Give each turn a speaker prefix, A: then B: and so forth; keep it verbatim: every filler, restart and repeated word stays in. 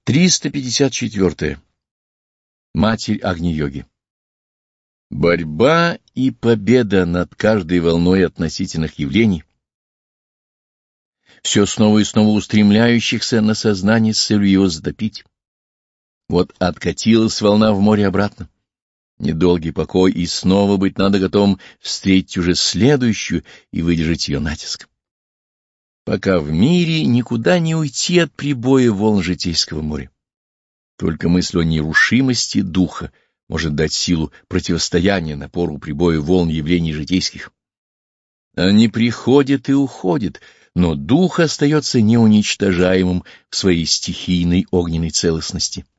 A: триста пятьдесят четыре. Матерь Агни-йоги. Борьба и победа над каждой волной относительных явлений, все снова и снова устремляющихся на сознание с целью его затопить. Вот откатилась волна в море обратно. Недолгий покой, и снова быть надо готовым встретить уже следующую и выдержать ее натиск. Пока в мире никуда не уйти от прибоя волн житейского моря. Только мысль о нерушимости духа может дать силу противостояния напору прибоя волн явлений житейских. Они приходят и уходят, но дух остается неуничтожаемым в своей стихийной огненной целостности.